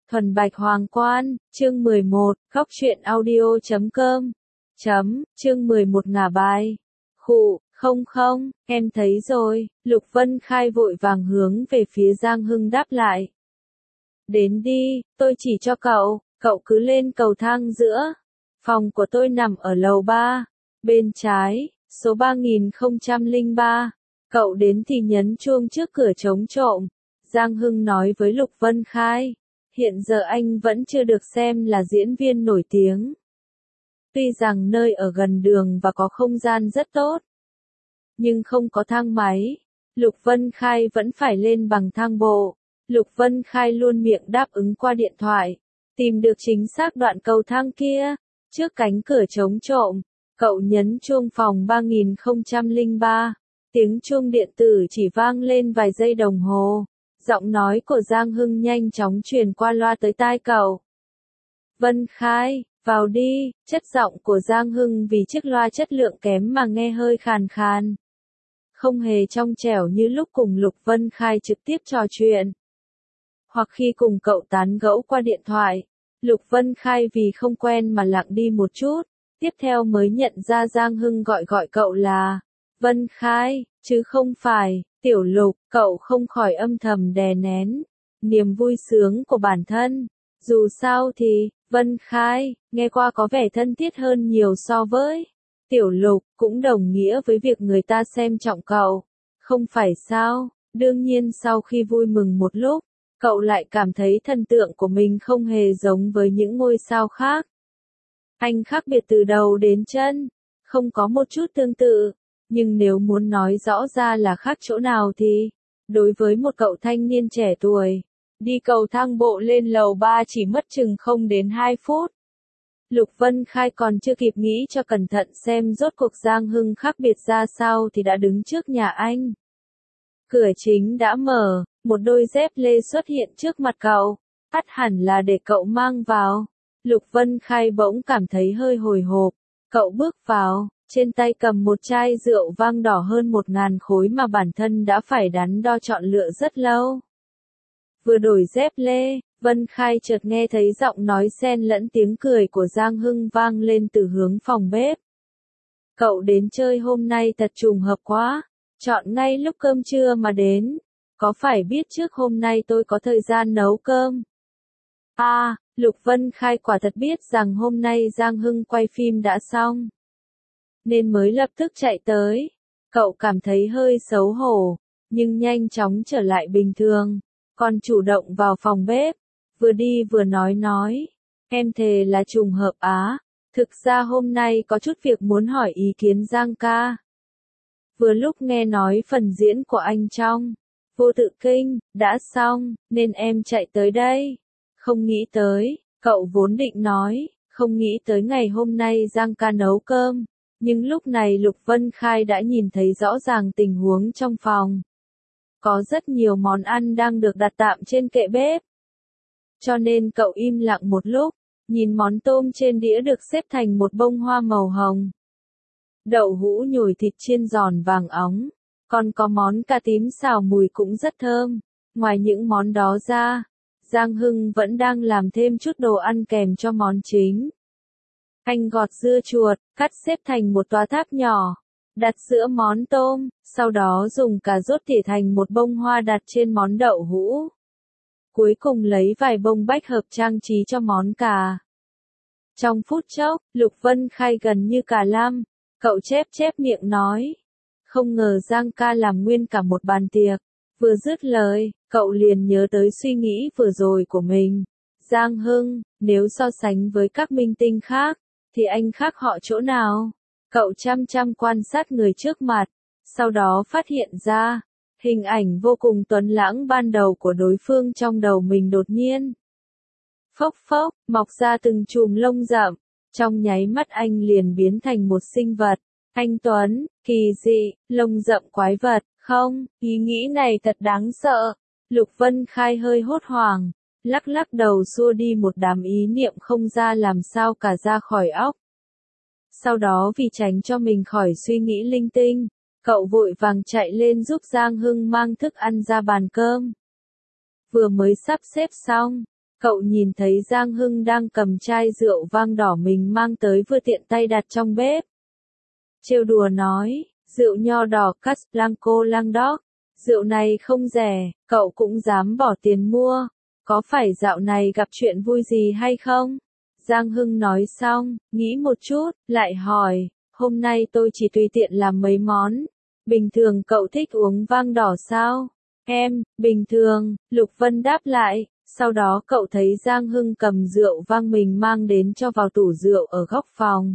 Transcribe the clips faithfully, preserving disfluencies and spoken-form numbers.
Thuần Bạch Hoàng Quan, chương mười một, góc truyện audio chấm com, chấm, chương mười một ngả bài. Khụ, không không, em thấy rồi, Lục Vân Khai vội vàng hướng về phía Giang Hưng đáp lại. Đến đi, tôi chỉ cho cậu, cậu cứ lên cầu thang giữa. Phòng của tôi nằm ở lầu ba, bên trái, số ba nghìn không trăm lẻ ba. Cậu đến thì nhấn chuông trước cửa trống trộm. Giang Hưng nói với Lục Vân Khai. Hiện giờ anh vẫn chưa được xem là diễn viên nổi tiếng. Tuy rằng nơi ở gần đường và có không gian rất tốt, nhưng không có thang máy. Lục Vân Khai vẫn phải lên bằng thang bộ. Lục Vân Khai luôn miệng đáp ứng qua điện thoại. Tìm được chính xác đoạn cầu thang kia. Trước cánh cửa trống trộm, cậu nhấn chuông phòng ba nghìn không trăm lẻ ba. Tiếng chuông điện tử chỉ vang lên vài giây đồng hồ. Giọng nói của Giang Hưng nhanh chóng truyền qua loa tới tai cậu. Vân Khai, vào đi, chất giọng của Giang Hưng vì chiếc loa chất lượng kém mà nghe hơi khàn khàn. Không hề trong trẻo như lúc cùng Lục Vân Khai trực tiếp trò chuyện. Hoặc khi cùng cậu tán gẫu qua điện thoại. Lục Vân Khai vì không quen mà lặng đi một chút. Tiếp theo mới nhận ra Giang Hưng gọi gọi cậu là Vân Khai, chứ không phải Tiểu Lục. Cậu không khỏi âm thầm đè nén niềm vui sướng của bản thân. Dù sao thì Vân Khai nghe qua có vẻ thân thiết hơn nhiều so với Tiểu Lục, cũng đồng nghĩa với việc người ta xem trọng cậu. Không phải sao? Đương nhiên sau khi vui mừng một lúc, cậu lại cảm thấy thần tượng của mình không hề giống với những ngôi sao khác. Anh khác biệt từ đầu đến chân, không có một chút tương tự. Nhưng nếu muốn nói rõ ra là khác chỗ nào thì, đối với một cậu thanh niên trẻ tuổi, đi cầu thang bộ lên lầu ba chỉ mất chừng không đến hai phút. Lục Vân Khai còn chưa kịp nghĩ cho cẩn thận xem rốt cuộc Giang Hưng khác biệt ra sao thì đã đứng trước nhà anh. Cửa chính đã mở, một đôi dép lê xuất hiện trước mặt cậu, ắt hẳn là để cậu mang vào. Lục Vân Khai bỗng cảm thấy hơi hồi hộp, cậu bước vào. Trên tay cầm một chai rượu vang đỏ hơn một ngàn khối mà bản thân đã phải đắn đo chọn lựa rất lâu. Vừa đổi dép lê, Vân Khai chợt nghe thấy giọng nói xen lẫn tiếng cười của Giang Hưng vang lên từ hướng phòng bếp. Cậu đến chơi hôm nay thật trùng hợp quá, chọn ngay lúc cơm trưa mà đến. Có phải biết trước hôm nay tôi có thời gian nấu cơm? À, Lục Vân Khai quả thật biết rằng hôm nay Giang Hưng quay phim đã xong, nên mới lập tức chạy tới. Cậu cảm thấy hơi xấu hổ, nhưng nhanh chóng trở lại bình thường, còn chủ động vào phòng bếp, vừa đi vừa nói nói, em thề là trùng hợp á, thực ra hôm nay có chút việc muốn hỏi ý kiến Giang ca. Vừa lúc nghe nói phần diễn của anh trong Vô Tự Kinh đã xong, nên em chạy tới đây. Không nghĩ tới, cậu vốn định nói, không nghĩ tới ngày hôm nay Giang ca nấu cơm. Nhưng lúc này Lục Vân Khai đã nhìn thấy rõ ràng tình huống trong phòng. Có rất nhiều món ăn đang được đặt tạm trên kệ bếp. Cho nên cậu im lặng một lúc, nhìn món tôm trên đĩa được xếp thành một bông hoa màu hồng. Đậu hũ nhồi thịt chiên giòn vàng óng, còn có món cà tím xào mùi cũng rất thơm. Ngoài những món đó ra, Giang Hưng vẫn đang làm thêm chút đồ ăn kèm cho món chính. Anh gọt dưa chuột, cắt xếp thành một toa tháp nhỏ, đặt giữa món tôm, sau đó dùng cà rốt tỉa thành một bông hoa đặt trên món đậu hũ. Cuối cùng lấy vài bông bách hợp trang trí cho món cà. Trong phút chốc, Lục Vân Khai gần như cả lăm, cậu chép chép miệng nói. Không ngờ Giang ca làm nguyên cả một bàn tiệc. Vừa dứt lời, cậu liền nhớ tới suy nghĩ vừa rồi của mình. Giang Hưng, nếu so sánh với các minh tinh khác, thì anh khác họ chỗ nào? Cậu chăm chăm quan sát người trước mặt, sau đó phát hiện ra, hình ảnh vô cùng tuấn lãng ban đầu của đối phương trong đầu mình đột nhiên. Phốc phốc, mọc ra từng chùm lông rậm, trong nháy mắt anh liền biến thành một sinh vật. Anh Tuấn, kỳ dị, lông rậm quái vật, không, ý nghĩ này thật đáng sợ. Lục Vân Khai hơi hốt hoảng. Lắc lắc đầu xua đi một đám ý niệm không ra làm sao cả ra khỏi óc. Sau đó vì tránh cho mình khỏi suy nghĩ linh tinh, cậu vội vàng chạy lên giúp Giang Hưng mang thức ăn ra bàn cơm. Vừa mới sắp xếp xong, Cậu nhìn thấy Giang Hưng đang cầm chai rượu vang đỏ mình mang tới vừa tiện tay đặt trong bếp. Trêu đùa nói, rượu nho đỏ Casblanco Languedoc, rượu này không rẻ, cậu cũng dám bỏ tiền mua, có phải dạo này gặp chuyện vui gì hay không? Giang Hưng nói xong, nghĩ một chút, lại hỏi, hôm nay tôi chỉ tùy tiện làm mấy món, bình thường cậu thích uống vang đỏ sao? Em, bình thường, Lục Vân đáp lại, sau đó cậu thấy Giang Hưng cầm rượu vang mình mang đến cho vào tủ rượu ở góc phòng.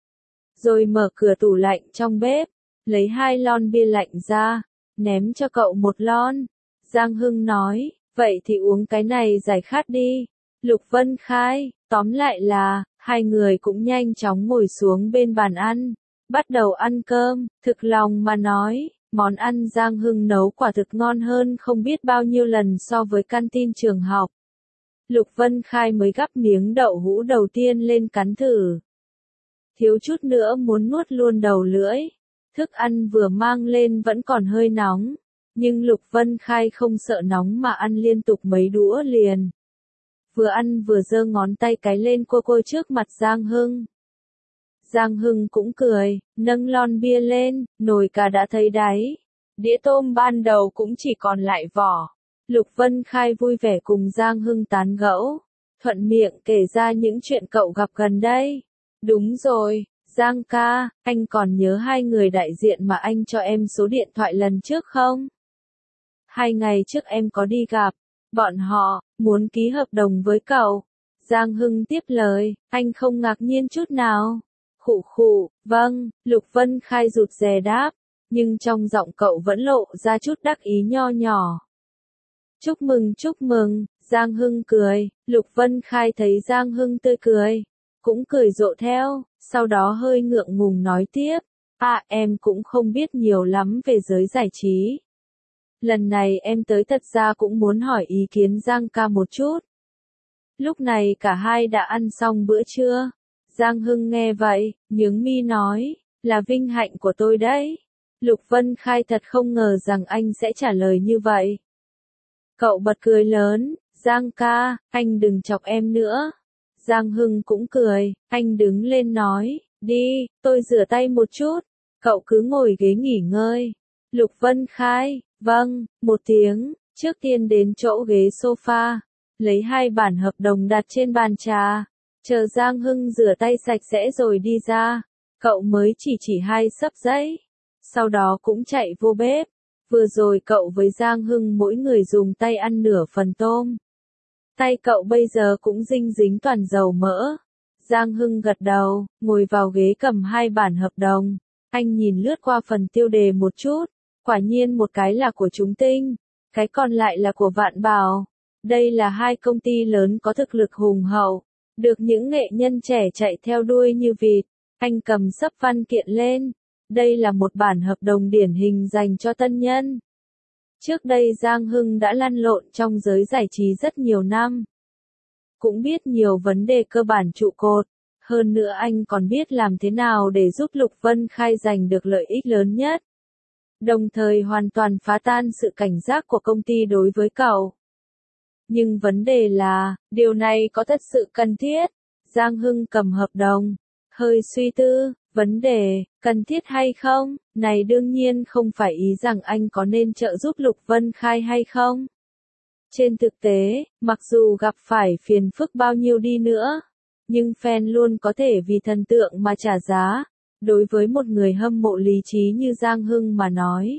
Rồi mở cửa tủ lạnh trong bếp, lấy hai lon bia lạnh ra, ném cho cậu một lon. Giang Hưng nói, vậy thì uống cái này giải khát đi. Lục Vân khai, tóm lại là, hai người cũng nhanh chóng ngồi xuống bên bàn ăn, bắt đầu ăn cơm, thực lòng mà nói, món ăn Giang Hưng nấu quả thực ngon hơn không biết bao nhiêu lần so với canteen trường học. Lục Vân khai mới gắp miếng đậu hũ đầu tiên lên cắn thử. Thiếu chút nữa muốn nuốt luôn đầu lưỡi. Thức ăn vừa mang lên vẫn còn hơi nóng, nhưng Lục Vân khai không sợ nóng mà ăn liên tục mấy đũa liền. Vừa ăn vừa giơ ngón tay cái lên cua cua trước mặt Giang Hưng. Giang Hưng cũng cười, nâng lon bia lên, nồi cà đã thấy đáy. Đĩa tôm ban đầu cũng chỉ còn lại vỏ. Lục Vân khai vui vẻ cùng Giang Hưng tán gẫu, thuận miệng kể ra những chuyện cậu gặp gần đây. Đúng rồi, Giang ca, anh còn nhớ hai người đại diện mà anh cho em số điện thoại lần trước không? Hai ngày trước em có đi gặp, bọn họ, muốn ký hợp đồng với cậu. Giang Hưng tiếp lời, anh không ngạc nhiên chút nào. Khụ khụ, vâng, Lục Vân khai rụt rè đáp, nhưng trong giọng cậu vẫn lộ ra chút đắc ý nho nhỏ. Chúc mừng chúc mừng, Giang Hưng cười, Lục Vân khai thấy Giang Hưng tươi cười, cũng cười rộ theo, sau đó hơi ngượng ngùng nói tiếp, à em cũng không biết nhiều lắm về giới giải trí. Lần này em tới thật ra cũng muốn hỏi ý kiến Giang ca một chút. Lúc này cả hai đã ăn xong bữa trưa. Giang Hưng nghe vậy, nhướng mi nói, là vinh hạnh của tôi đấy. Lục Vân khai thật không ngờ rằng anh sẽ trả lời như vậy. Cậu bật cười lớn, Giang ca, anh đừng chọc em nữa. Giang Hưng cũng cười, anh đứng lên nói, đi, tôi rửa tay một chút, cậu cứ ngồi ghế nghỉ ngơi. Lục Vân khai, vâng, một tiếng, trước tiên đến chỗ ghế sofa, lấy hai bản hợp đồng đặt trên bàn trà, chờ Giang Hưng rửa tay sạch sẽ rồi đi ra, cậu mới chỉ chỉ hai xấp giấy, sau đó cũng chạy vô bếp. Vừa rồi cậu với Giang Hưng mỗi người dùng tay ăn nửa phần tôm. Tay cậu bây giờ cũng dinh dính toàn dầu mỡ. Giang Hưng gật đầu, ngồi vào ghế cầm hai bản hợp đồng. Anh nhìn lướt qua phần tiêu đề một chút. Quả nhiên một cái là của Chúng Tinh, cái còn lại là của Vạn Bảo. Đây là hai công ty lớn có thực lực hùng hậu, được những nghệ nhân trẻ chạy theo đuôi như vịt. Anh cầm xấp văn kiện lên. Đây là một bản hợp đồng điển hình dành cho tân nhân. Trước đây Giang Hưng đã lăn lộn trong giới giải trí rất nhiều năm. Cũng biết nhiều vấn đề cơ bản trụ cột. Hơn nữa anh còn biết làm thế nào để giúp Lục Vân khai giành được lợi ích lớn nhất. Đồng thời hoàn toàn phá tan sự cảnh giác của công ty đối với cậu. Nhưng vấn đề là, điều này có thật sự cần thiết? Giang Hưng cầm hợp đồng, hơi suy tư, vấn đề, cần thiết hay không? Này đương nhiên không phải ý rằng anh có nên trợ giúp Lục Vân khai hay không. Trên thực tế, mặc dù gặp phải phiền phức bao nhiêu đi nữa, nhưng fan luôn có thể vì thần tượng mà trả giá. Đối với một người hâm mộ lý trí như Giang Hưng mà nói,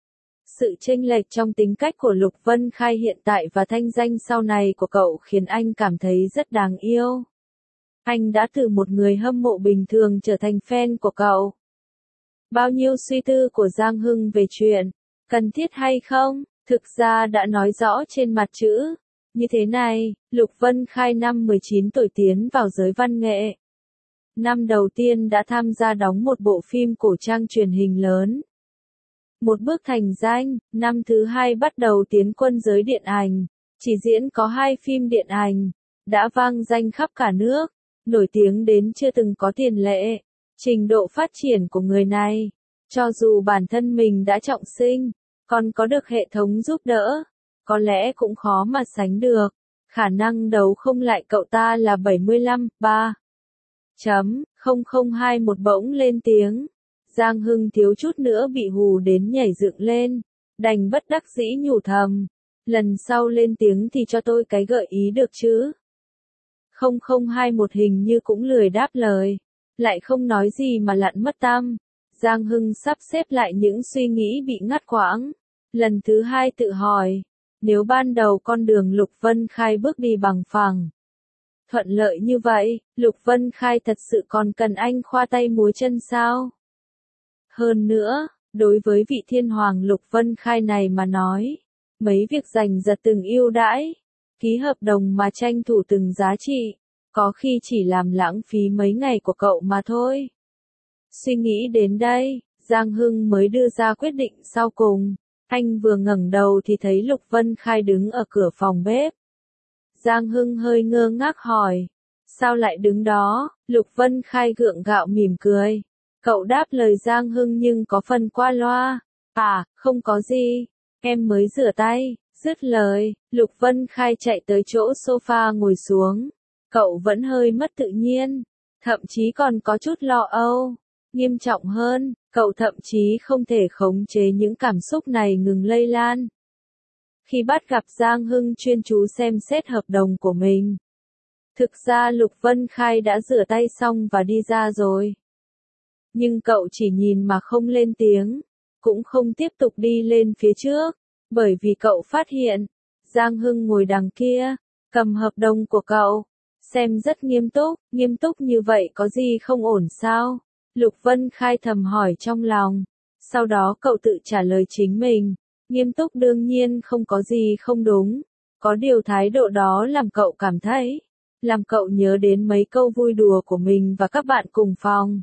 sự chênh lệch trong tính cách của Lục Vân khai hiện tại và thanh danh sau này của cậu khiến anh cảm thấy rất đáng yêu. Anh đã từ một người hâm mộ bình thường trở thành fan của cậu. Bao nhiêu suy tư của Giang Hưng về chuyện cần thiết hay không, thực ra đã nói rõ trên mặt chữ. Như thế này, Lục Vân khai năm mười chín tuổi tiến vào giới văn nghệ. Năm đầu tiên đã tham gia đóng một bộ phim cổ trang truyền hình lớn. Một bước thành danh, năm thứ hai bắt đầu tiến quân giới điện ảnh. Chỉ diễn có hai phim điện ảnh, đã vang danh khắp cả nước, nổi tiếng đến chưa từng có tiền lệ. Trình độ phát triển của người này, cho dù bản thân mình đã trọng sinh, còn có được hệ thống giúp đỡ, có lẽ cũng khó mà sánh được. Khả năng đấu không lại cậu ta là bảy mươi lăm, ba chấm không không hai một bỗng lên tiếng. Giang Hưng thiếu chút nữa bị hù đến nhảy dựng lên, đành bất đắc dĩ nhủ thầm. Lần sau lên tiếng thì cho tôi cái gợi ý được chứ. không không hai một hình như cũng lười đáp lời, lại không nói gì mà lặn mất tăm. Giang Hưng sắp xếp lại những suy nghĩ bị ngắt quãng. Lần thứ hai tự hỏi, nếu ban đầu con đường Lục Vân Khai bước đi bằng phẳng, thuận lợi như vậy, Lục Vân Khai thật sự còn cần anh khoa tay múa chân sao? Hơn nữa, đối với vị thiên hoàng Lục Vân Khai này mà nói, mấy việc giành giật từng ưu đãi, ký hợp đồng mà tranh thủ từng giá trị, có khi chỉ làm lãng phí mấy ngày của cậu mà thôi. Suy nghĩ đến đây, Giang Hưng mới đưa ra quyết định sau cùng. Anh vừa ngẩng đầu thì thấy Lục Vân Khai đứng ở cửa phòng bếp. Giang Hưng hơi ngơ ngác hỏi, sao lại đứng đó? Lục Vân Khai gượng gạo mỉm cười. Cậu đáp lời Giang Hưng nhưng có phần qua loa. À, không có gì, em mới rửa tay. Dứt lời, Lục Vân Khai chạy tới chỗ sofa ngồi xuống. Cậu vẫn hơi mất tự nhiên, thậm chí còn có chút lo âu. Nghiêm trọng hơn, cậu thậm chí không thể khống chế những cảm xúc này ngừng lây lan. Khi bắt gặp Giang Hưng chuyên chú xem xét hợp đồng của mình, thực ra Lục Vân Khai đã rửa tay xong và đi ra rồi. Nhưng cậu chỉ nhìn mà không lên tiếng, cũng không tiếp tục đi lên phía trước, bởi vì cậu phát hiện, Giang Hưng ngồi đằng kia, cầm hợp đồng của cậu, xem rất nghiêm túc, nghiêm túc như vậy có gì không ổn sao? Lục Vân Khai thầm hỏi trong lòng, sau đó cậu tự trả lời chính mình, nghiêm túc đương nhiên không có gì không đúng, có điều thái độ đó làm cậu cảm thấy, làm cậu nhớ đến mấy câu vui đùa của mình và các bạn cùng phòng.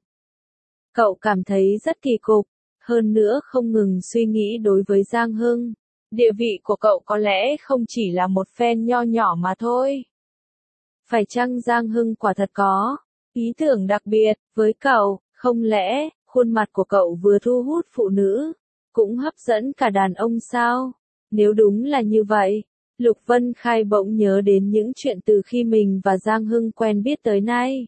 Cậu cảm thấy rất kỳ cục, hơn nữa không ngừng suy nghĩ đối với Giang Hưng, địa vị của cậu có lẽ không chỉ là một fan nho nhỏ mà thôi. Phải chăng Giang Hưng quả thật có ý tưởng đặc biệt với cậu? Không lẽ, khuôn mặt của cậu vừa thu hút phụ nữ, cũng hấp dẫn cả đàn ông sao? Nếu đúng là như vậy, Lục Vân Khai bỗng nhớ đến những chuyện từ khi mình và Giang Hưng quen biết tới nay.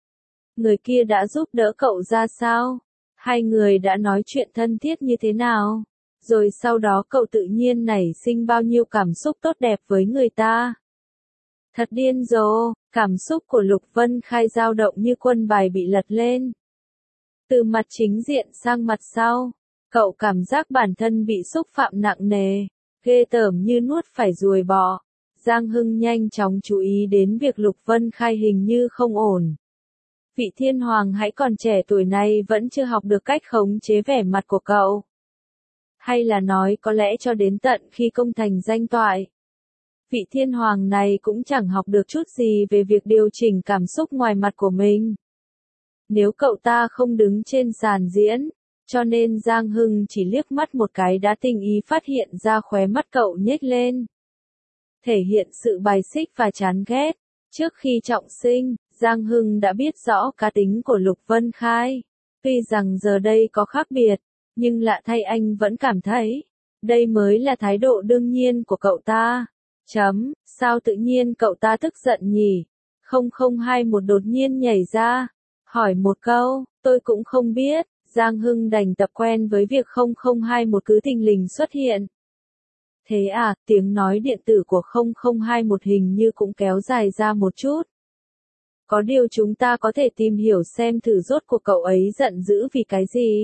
Người kia đã giúp đỡ cậu ra sao? Hai người đã nói chuyện thân thiết như thế nào? Rồi sau đó cậu tự nhiên nảy sinh bao nhiêu cảm xúc tốt đẹp với người ta? Thật điên rồ, cảm xúc của Lục Vân Khai dao động như quân bài bị lật lên. Từ mặt chính diện sang mặt sau, cậu cảm giác bản thân bị xúc phạm nặng nề, ghê tởm như nuốt phải ruồi bọ. Giang Hưng nhanh chóng chú ý đến việc Lục Vân Khai hình như không ổn. Vị thiên hoàng hãy còn trẻ tuổi này vẫn chưa học được cách khống chế vẻ mặt của cậu. Hay là nói có lẽ cho đến tận khi công thành danh toại, vị thiên hoàng này cũng chẳng học được chút gì về việc điều chỉnh cảm xúc ngoài mặt của mình. Nếu cậu ta không đứng trên sàn diễn, cho nên Giang Hưng chỉ liếc mắt một cái đã tình ý phát hiện ra khóe mắt cậu nhếch lên. Thể hiện sự bài xích và chán ghét. Trước khi trọng sinh, Giang Hưng đã biết rõ cá tính của Lục Vân Khai. Tuy rằng giờ đây có khác biệt, nhưng lạ thay anh vẫn cảm thấy, đây mới là thái độ đương nhiên của cậu ta. Chấm, sao tự nhiên cậu ta tức giận nhỉ? không không hai một đột nhiên nhảy ra, hỏi một câu, tôi cũng không biết. Giang Hưng đành tập quen với việc không không hai một cứ thình lình xuất hiện. Thế à, tiếng nói điện tử của không không hai một hình như cũng kéo dài ra một chút. Có điều chúng ta có thể tìm hiểu xem thử rốt cuộc cậu ấy giận dữ vì cái gì.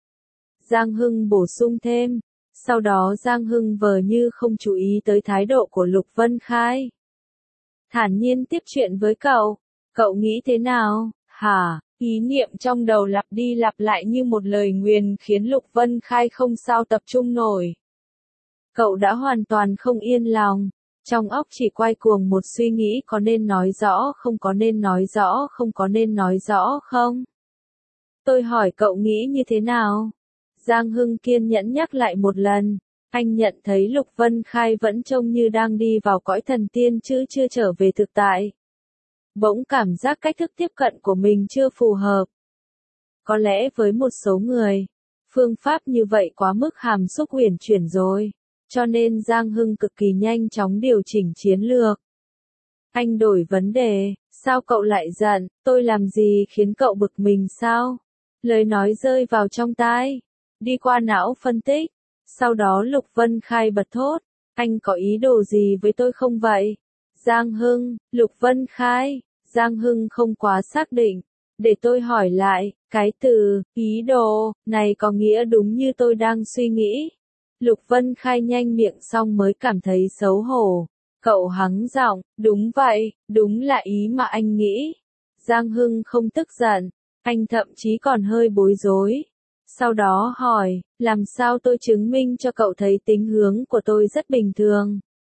Giang Hưng bổ sung thêm. Sau đó Giang Hưng vờ như không chú ý tới thái độ của Lục Vân Khai. Thản nhiên tiếp chuyện với cậu. Cậu nghĩ thế nào? Hả? Ý niệm trong đầu lặp đi lặp lại như một lời nguyền khiến Lục Vân Khai không sao tập trung nổi. Cậu đã hoàn toàn không yên lòng. Trong óc chỉ quay cuồng một suy nghĩ có nên nói rõ không có nên nói rõ không có nên nói rõ không? Tôi hỏi cậu nghĩ như thế nào? Giang Hưng kiên nhẫn nhắc lại một lần. Anh nhận thấy Lục Vân Khai vẫn trông như đang đi vào cõi thần tiên chứ chưa trở về thực tại. Bỗng cảm giác cách thức tiếp cận của mình chưa phù hợp. Có lẽ với một số người, phương pháp như vậy quá mức hàm xúc uyển chuyển rồi, cho nên Giang Hưng cực kỳ nhanh chóng điều chỉnh chiến lược. Anh đổi vấn đề, sao cậu lại giận, tôi làm gì khiến cậu bực mình sao? Lời nói rơi vào trong tai, đi qua não phân tích, sau đó Lục Vân Khai bật thốt, anh có ý đồ gì với tôi không vậy? Giang Hưng, Lục Vân Khai, Giang Hưng không quá xác định, để tôi hỏi lại, cái từ, ý đồ, này có nghĩa đúng như tôi đang suy nghĩ. Lục Vân Khai nhanh miệng xong mới cảm thấy xấu hổ. Cậu hắng giọng, đúng vậy, đúng là ý mà anh nghĩ. Giang Hưng không tức giận, anh thậm chí còn hơi bối rối. Sau đó hỏi, làm sao tôi chứng minh cho cậu thấy tính hướng của tôi rất bình thường?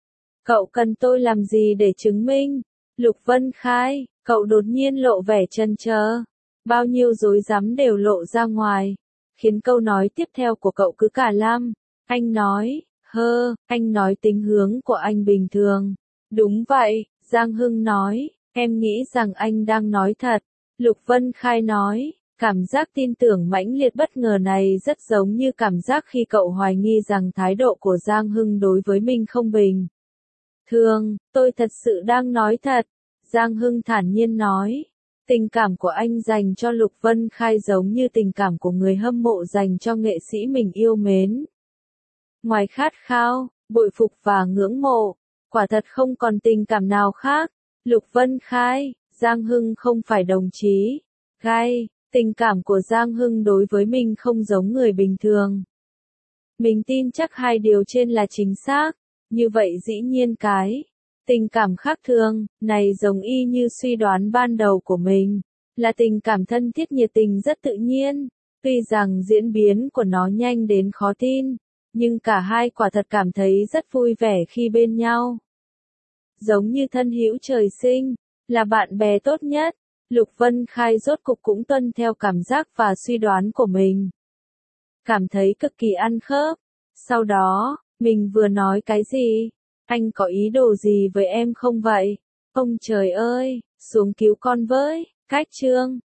Cậu cần tôi làm gì để chứng minh? Lục Vân Khai, cậu đột nhiên lộ vẻ chần chờ. Bao nhiêu rối rắm đều lộ ra ngoài, khiến câu nói tiếp theo của cậu cứ cả lăm. Anh nói, hơ, anh nói tính hướng của anh bình thường. Đúng vậy, Giang Hưng nói, em nghĩ rằng anh đang nói thật. Lục Vân Khai nói, cảm giác tin tưởng mãnh liệt bất ngờ này rất giống như cảm giác khi cậu hoài nghi rằng thái độ của Giang Hưng đối với mình không bình thường. Tôi thật sự đang nói thật. Giang Hưng thản nhiên nói. Tình cảm của anh dành cho Lục Vân Khai giống như tình cảm của người hâm mộ dành cho nghệ sĩ mình yêu mến. Ngoài khát khao, bội phục và ngưỡng mộ, quả thật không còn tình cảm nào khác. Lục Vân Khai, Giang Hưng không phải đồng chí. Gai, tình cảm của Giang Hưng đối với mình không giống người bình thường. Mình tin chắc hai điều trên là chính xác. Như vậy dĩ nhiên cái tình cảm khác thường này giống y như suy đoán ban đầu của mình, là tình cảm thân thiết nhiệt tình rất tự nhiên. Tuy rằng diễn biến của nó nhanh đến khó tin, nhưng cả hai quả thật cảm thấy rất vui vẻ khi bên nhau. Giống như thân hữu trời sinh, là bạn bè tốt nhất. Lục Vân Khai rốt cục cũng tuân theo cảm giác và suy đoán của mình. Cảm thấy cực kỳ ăn khớp. Sau đó, mình vừa nói cái gì? Anh có ý đồ gì với em không vậy? Ông trời ơi, xuống cứu con với. Cách chương